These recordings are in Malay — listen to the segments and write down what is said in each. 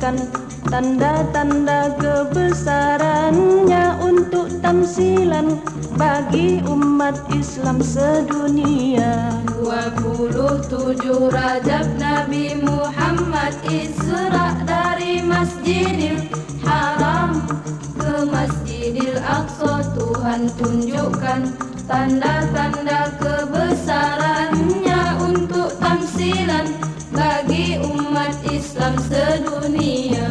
tunjukkan tanda-tanda kebesarannya untuk tamsilan bagi umat Islam sedunia. 27 Rajab Nabi Muhammad Isra dari Masjidil Haram ke Masjidil Aqsa. Tuhan tunjukkan tanda-tanda kebesarannya untuk tamsilan bagi umat Islam sedunia.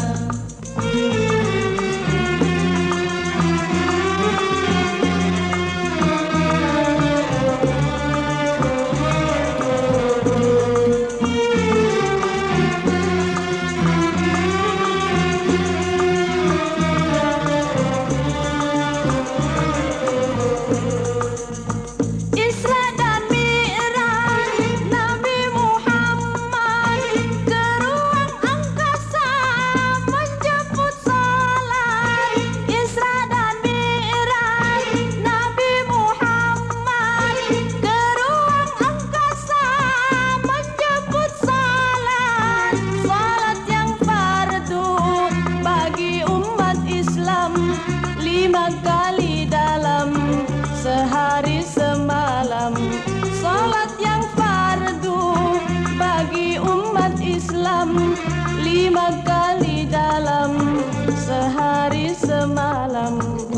Kali dalam sehari semalam, salat yang fardu bagi umat Islam 5 kali dalam sehari semalam.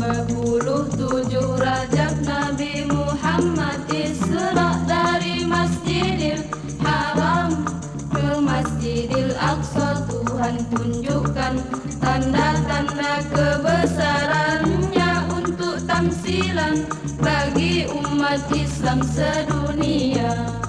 27 Rajab Nabi Muhammad Isra dari Masjidil Haram ke Masjidil Aqsa. Tuhan tunjukkan tanda-tanda kebesarannya untuk tamsilan bagi umat Islam sedunia.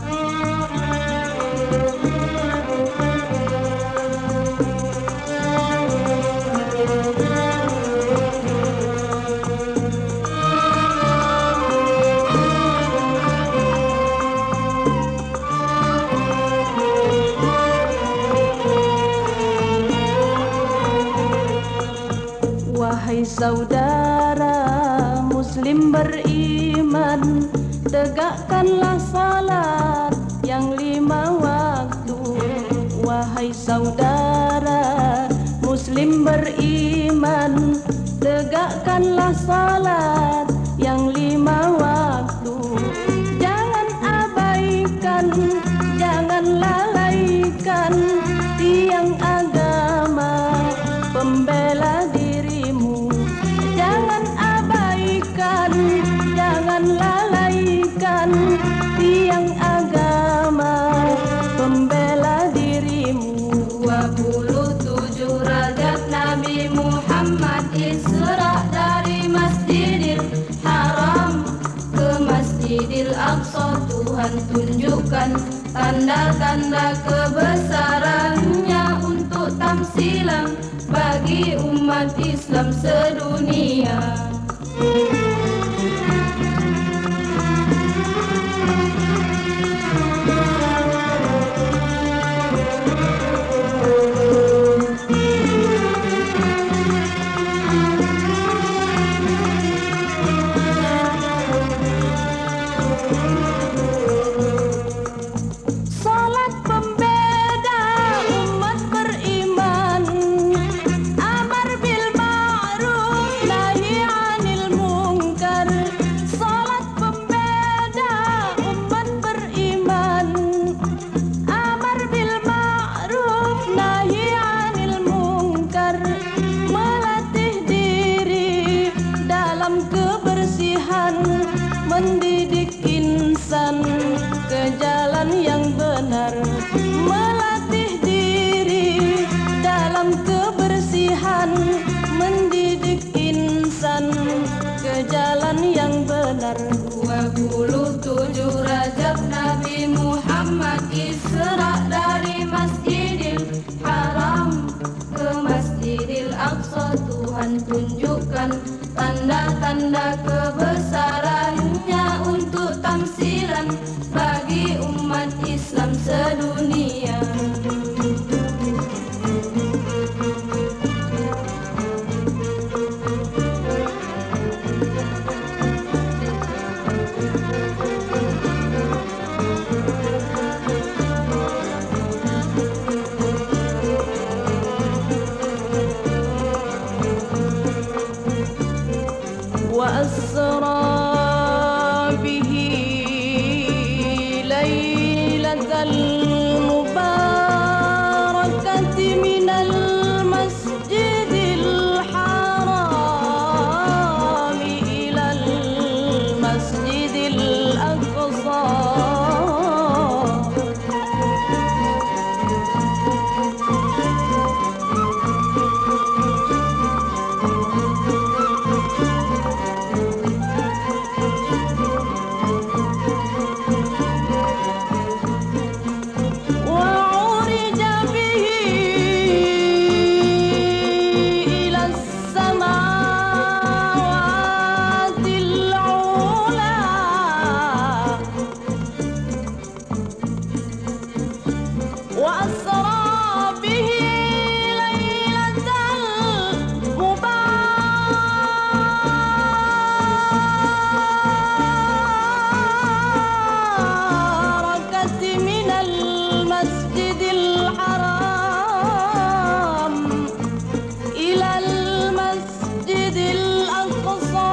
Wahai saudara Muslim beriman, tegakkanlah salat yang 5 waktu. Wahai saudara Muslim beriman, tegakkanlah salat yang 5 waktu. Jangan abaikan, jangan lalaikan tiang agama pembela dirimu. Jangan abaikan, jangan lalaikan tiang agama pembela dirimu. 27 Rajab Nabi Muhammad Isra dari Masjidil Haram ke Masjidil Aqsa. Tuhan tunjukkan tanda-tanda kebesarannya untuk tamsilan bagi umat Islam sedunia. وأسرى به ليلة المباركة من المسجد الحرام إلى المسجد الأقصى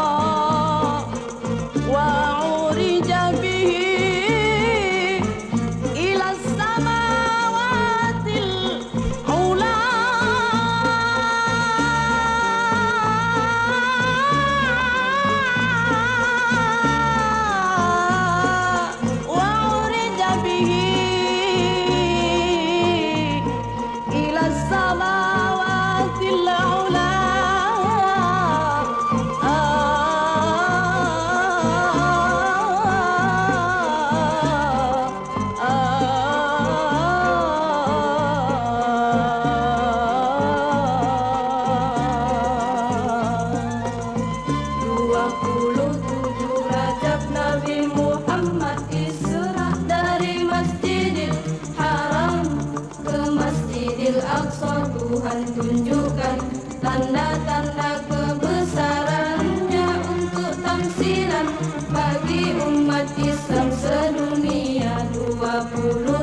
وعرج به إلى السماوات العلى وعرج به إلى السماوات العلى Rajab Nabi Muhammad Isra dari Masjidil Haram ke Masjidil Aqsa. Tuhan tunjukkan tanda-tanda kebesarannya untuk tamsilan bagi umat Islam sedunia. 20